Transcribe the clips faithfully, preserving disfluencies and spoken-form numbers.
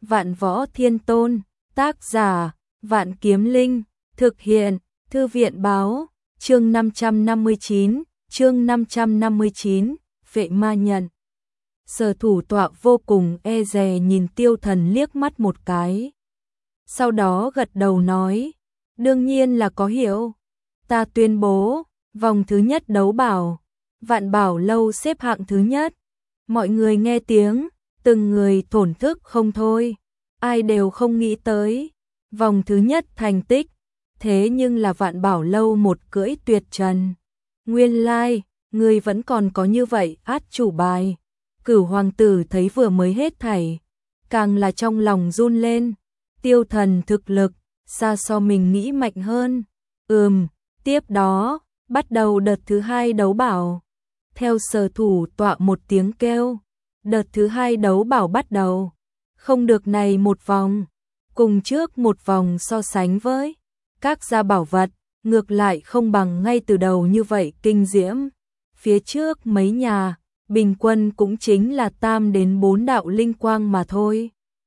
Vạn Võ Thiên Tôn, tác giả, Vạn Kiếm Linh, thực hiện, Thư viện báo, chương năm trăm năm mươi chín, chương năm trăm năm mươi chín, Vệ Ma Nhận. Sở thủ tọa vô cùng e dè nhìn Tiêu Thần liếc mắt một cái. Sau đó gật đầu nói, đương nhiên là có hiểu. Ta tuyên bố, vòng thứ nhất đấu bảo, Vạn Bảo Lâu xếp hạng thứ nhất. Mọi người nghe tiếng, từng người thổn thức không thôi. Ai đều không nghĩ tới, vòng thứ nhất thành tích, thế nhưng là Vạn Bảo Lâu một cưỡi tuyệt trần. Nguyên lai, like, người vẫn còn có như vậy át chủ bài. Cửu hoàng tử thấy vừa mới hết thảy, càng là trong lòng run lên. Tiêu Thần thực lực, xa so mình nghĩ mạnh hơn. Ừm, tiếp đó, bắt đầu đợt thứ hai đấu bảo. Theo sở thủ tọa một tiếng kêu, đợt thứ hai đấu bảo bắt đầu. Không được này một vòng, cùng trước một vòng so sánh với các gia bảo vật, ngược lại không bằng ngay từ đầu như vậy kinh diễm. Phía trước mấy nhà, bình quân cũng chính là tam đến bốn đạo linh quang mà thôi.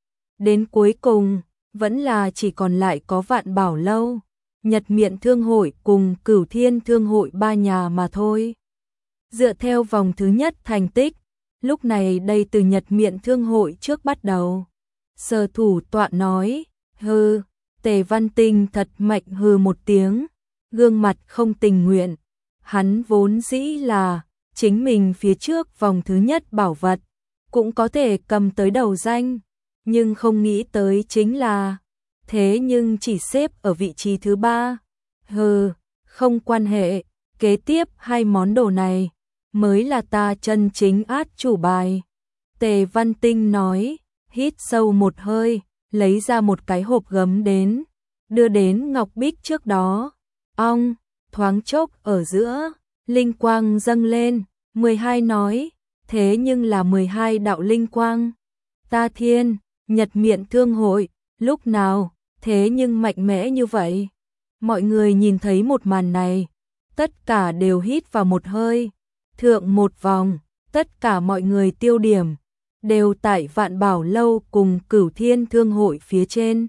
Đến cuối cùng, vẫn là chỉ còn lại có Vạn Bảo Lâu, Nhật Miện Thương Hội cùng Cửu Thiên Thương Hội ba nhà mà thôi. Dựa theo vòng thứ nhất thành tích, lúc này đây từ Nhật Miện Thương Hội trước bắt đầu. Sở thủ tọa nói, hừ, Tề Văn Tinh thật mạnh hừ một tiếng, gương mặt không tình nguyện. Hắn vốn dĩ là, chính mình phía trước vòng thứ nhất bảo vật, cũng có thể cầm tới đầu danh, nhưng không nghĩ tới chính là, thế nhưng chỉ xếp ở vị trí thứ ba. Hừ, không quan hệ, kế tiếp hai món đồ này, mới là ta chân chính át chủ bài. Tề Văn Tinh nói, hít sâu một hơi, lấy ra một cái hộp gấm đến, đưa đến Ngọc Bích trước đó. Ong, thoáng chốc ở giữa, linh quang dâng lên, mười hai nói, thế nhưng là mười hai đạo linh quang. Ta thiên, Nhật Miện Thương Hội, lúc nào, thế nhưng mạnh mẽ như vậy. Mọi người nhìn thấy một màn này, tất cả đều hít vào một hơi. Thượng một vòng, tất cả mọi người tiêu điểm, đều tại Vạn Bảo Lâu cùng Cửu Thiên Thương Hội phía trên.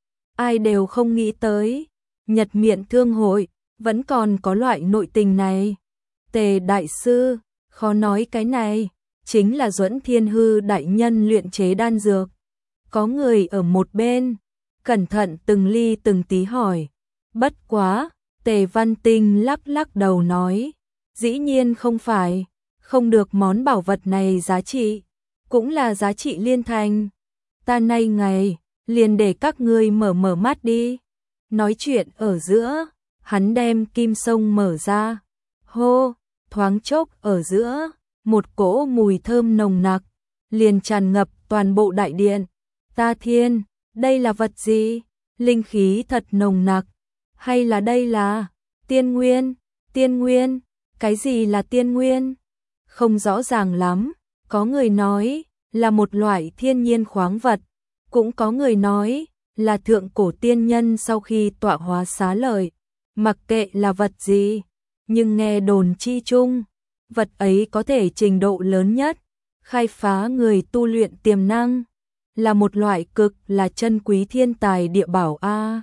Ai đều không nghĩ tới, Nhật Miện Thương Hội, vẫn còn có loại nội tình này. Tề Đại Sư, khó nói cái này, chính là Duẫn Thiên Hư Đại Nhân luyện chế đan dược. Có người ở một bên, cẩn thận từng ly từng tí hỏi. Bất quá, Tề Văn Tinh lắc lắc đầu nói, dĩ nhiên không phải, không được món bảo vật này giá trị, cũng là giá trị liên thành. Ta nay ngày, liền để các ngươi mở mở mắt đi. Nói chuyện ở giữa, hắn đem kim sông mở ra. Hô, thoáng chốc ở giữa, một cỗ mùi thơm nồng nặc, liền tràn ngập toàn bộ đại điện. Ta thiên, đây là vật gì? Linh khí thật nồng nặc. Hay là đây là tiên nguyên? Tiên nguyên? Cái gì là tiên nguyên? Không rõ ràng lắm. Có người nói là một loại thiên nhiên khoáng vật. Cũng có người nói là thượng cổ tiên nhân sau khi tọa hóa xá lợi. Mặc kệ là vật gì, nhưng nghe đồn chi chung, vật ấy có thể trình độ lớn nhất khai phá người tu luyện tiềm năng, là một loại cực là chân quý thiên tài địa bảo a. À.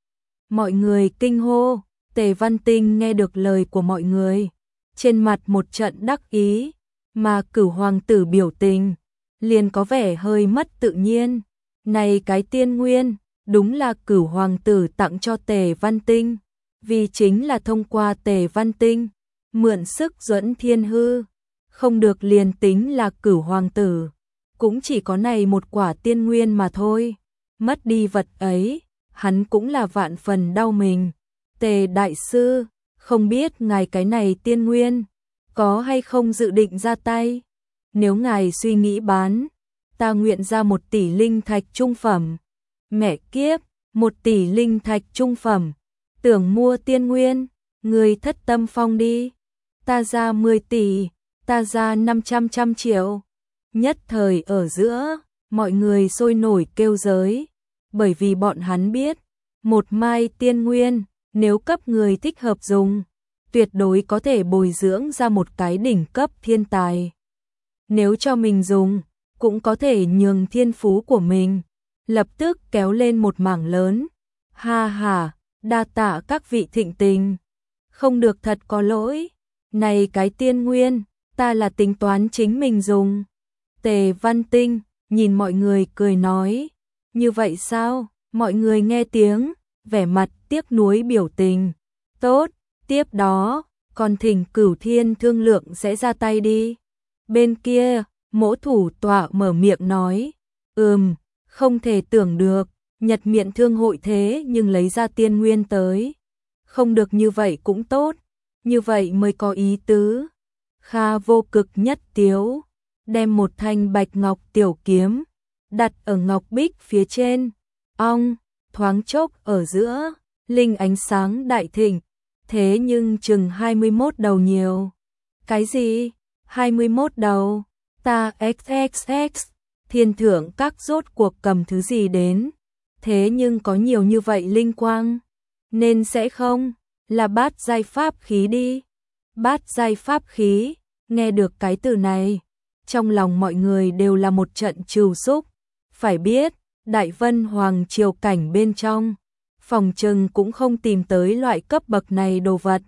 Mọi người kinh hô. Tề Văn Tinh nghe được lời của mọi người, trên mặt một trận đắc ý, mà Cửu hoàng tử biểu tình liền có vẻ hơi mất tự nhiên. Này cái tiên nguyên, đúng là Cửu hoàng tử tặng cho Tề Văn Tinh, vì chính là thông qua Tề Văn Tinh mượn sức Duẫn Thiên Hư, không được liền tính là Cửu hoàng tử, cũng chỉ có này một quả tiên nguyên mà thôi. Mất đi vật ấy, hắn cũng là vạn phần đau mình. Tề Đại Sư, không biết ngài cái này tiên nguyên, có hay không dự định ra tay? Nếu ngài suy nghĩ bán, ta nguyện ra một tỷ linh thạch trung phẩm. Mẹ kiếp, một tỷ linh thạch trung phẩm, tưởng mua tiên nguyên, người thất tâm phong đi. Ta ra mười tỷ, ta ra năm trăm trăm triệu. Nhất thời ở giữa, mọi người sôi nổi kêu giới, bởi vì bọn hắn biết, một mai tiên nguyên, nếu cấp người thích hợp dùng, tuyệt đối có thể bồi dưỡng ra một cái đỉnh cấp thiên tài. Nếu cho mình dùng, cũng có thể nhường thiên phú của mình lập tức kéo lên một mảng lớn. Ha ha, đa tạ các vị thịnh tình. Không được thật có lỗi. Này cái tiên nguyên, ta là tính toán chính mình dùng. Tề Văn Tinh nhìn mọi người cười nói. Như vậy sao? Mọi người nghe tiếng, vẻ mặt tiếc nuối biểu tình. Tốt, tiếp đó, còn thỉnh Cửu Thiên thương lượng sẽ ra tay đi. Bên kia, Mỗ thủ tọa mở miệng nói. Ừm, không thể tưởng được, Nhật Miện Thương hội thế nhưng lấy ra tiên nguyên tới. Không được như vậy cũng tốt, như vậy mới có ý tứ. Kha Vô Cực nhất tiếu, đem một thanh bạch ngọc tiểu kiếm, đặt ở ngọc bích phía trên. Ong, thoáng chốc ở giữa, linh ánh sáng đại thịnh, thế nhưng chừng hai mươi mốt đầu nhiều. Cái gì? hai mươi mốt đầu? Ta ích ích ích, thiên thượng các rốt cuộc cầm thứ gì đến? Thế nhưng có nhiều như vậy linh quang, nên sẽ không là bát giai pháp khí đi. Bát giai pháp khí, nghe được cái từ này, trong lòng mọi người đều là một trận trừu xúc. Phải biết, Đại Vân Hoàng triều cảnh bên trong, phòng trừng cũng không tìm tới loại cấp bậc này đồ vật.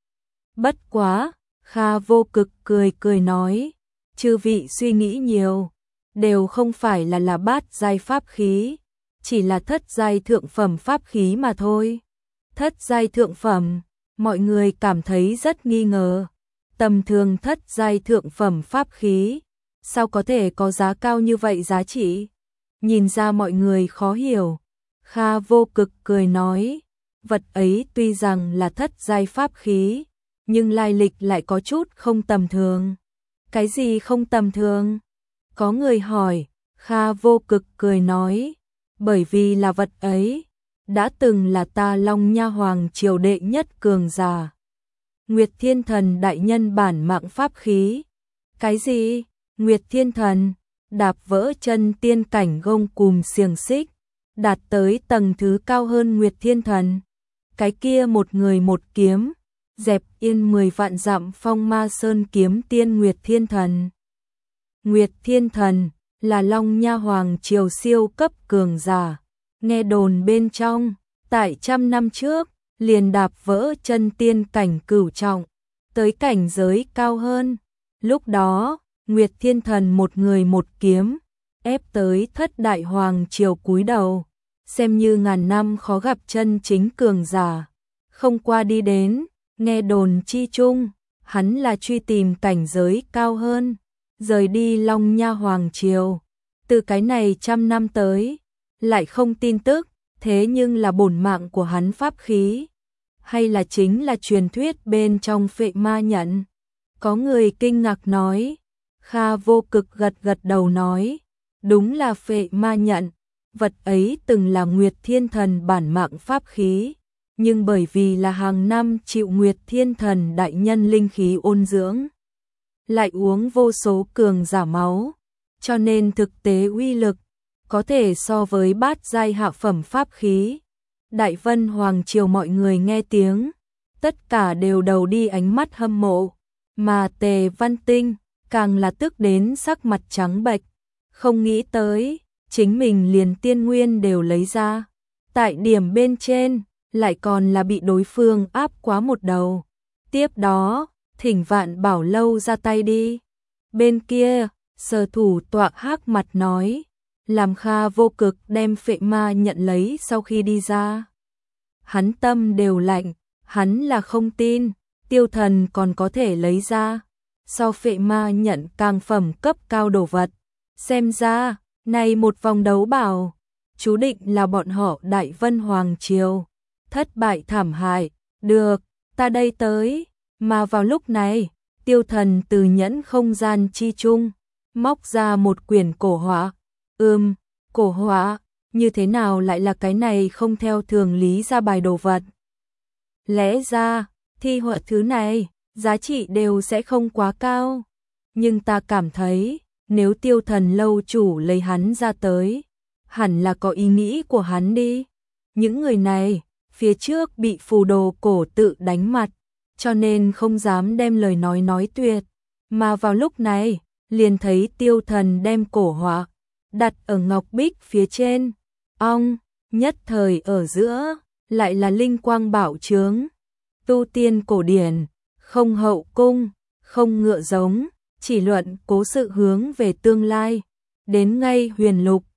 Bất quá, Kha Vô Cực cười cười nói, chư vị suy nghĩ nhiều, đều không phải là là bát giai pháp khí, chỉ là thất giai thượng phẩm pháp khí mà thôi. Thất giai thượng phẩm, mọi người cảm thấy rất nghi ngờ. Tầm thường thất giai thượng phẩm pháp khí, sao có thể có giá cao như vậy giá trị? Nhìn ra mọi người khó hiểu, Kha Vô Cực cười nói, vật ấy tuy rằng là thất giai pháp khí, nhưng lai lịch lại có chút không tầm thường. Cái gì không tầm thường? Có người hỏi, Kha Vô Cực cười nói, bởi vì là vật ấy đã từng là ta Long Nha Hoàng triều đệ nhất cường giả, Nguyệt Thiên Thần đại nhân bản mạng pháp khí. Cái gì? Nguyệt Thiên Thần đạp vỡ chân tiên cảnh gông cùm xiềng xích, đạt tới tầng thứ cao hơn Nguyệt Thiên Thần. Cái kia một người một kiếm, dẹp yên mười vạn dặm phong ma sơn kiếm tiên Nguyệt Thiên Thần. Nguyệt Thiên Thần là Long Nha Hoàng triều siêu cấp cường giả, nghe đồn bên trong, tại trăm năm trước, liền đạp vỡ chân tiên cảnh cửu trọng, tới cảnh giới cao hơn. Lúc đó, Nguyệt Thiên Thần một người một kiếm, ép tới thất đại hoàng triều cúi đầu, xem như ngàn năm khó gặp chân chính cường giả. Không qua đi đến, nghe đồn chi chung, hắn là truy tìm cảnh giới cao hơn, rời đi Long Nha Hoàng triều. Từ cái này trăm năm tới, lại không tin tức, thế nhưng là bổn mạng của hắn pháp khí, hay là chính là truyền thuyết bên trong Phệ Ma Nhẫn? Có người kinh ngạc nói. Kha Vô Cực gật gật đầu nói, đúng là Phệ Ma Nhẫn, vật ấy từng là Nguyệt Thiên Thần bản mạng pháp khí, nhưng bởi vì là hàng năm chịu Nguyệt Thiên Thần đại nhân linh khí ôn dưỡng, lại uống vô số cường giả máu, cho nên thực tế uy lực có thể so với bát giai hạ phẩm pháp khí. Đại Vân Hoàng triều mọi người nghe tiếng, tất cả đều đầu đi ánh mắt hâm mộ, mà Tề Văn Tinh càng là tức đến sắc mặt trắng bệch, không nghĩ tới, chính mình liền tiên nguyên đều lấy ra, tại điểm bên trên, lại còn là bị đối phương áp quá một đầu. Tiếp đó, thỉnh Vạn Bảo Lâu ra tay đi. Bên kia, Sở thủ tọa hắc mặt nói, làm Kha Vô Cực đem Phệ Ma nhận lấy sau khi đi ra. Hắn tâm đều lạnh, hắn là không tin, Tiêu Thần còn có thể lấy ra. So Phệ Ma nhận càng phẩm cấp cao đồ vật, xem ra, này một vòng đấu bảo, chú định là bọn họ Đại Vân Hoàng triều thất bại thảm hại. Được, ta đây tới. Mà vào lúc này, Tiêu Thần từ nhẫn không gian chi chung móc ra một quyển cổ họa. Ừm, cổ họa, như thế nào lại là cái này không theo thường lý ra bài đồ vật? Lẽ ra, thi họa thứ này giá trị đều sẽ không quá cao, nhưng ta cảm thấy, nếu Tiêu Thần lâu chủ lấy hắn ra tới, hẳn là có ý nghĩ của hắn đi. Những người này, phía trước bị phù đồ cổ tự đánh mặt, cho nên không dám đem lời nói nói tuyệt, mà vào lúc này, liền thấy Tiêu Thần đem cổ họa đặt ở ngọc bích phía trên, ong, nhất thời ở giữa, lại là linh quang bảo chướng. Tu tiên cổ điển, không hậu cung, không ngựa giống, chỉ luận cố sự hướng về tương lai. Đến ngay huyền lục,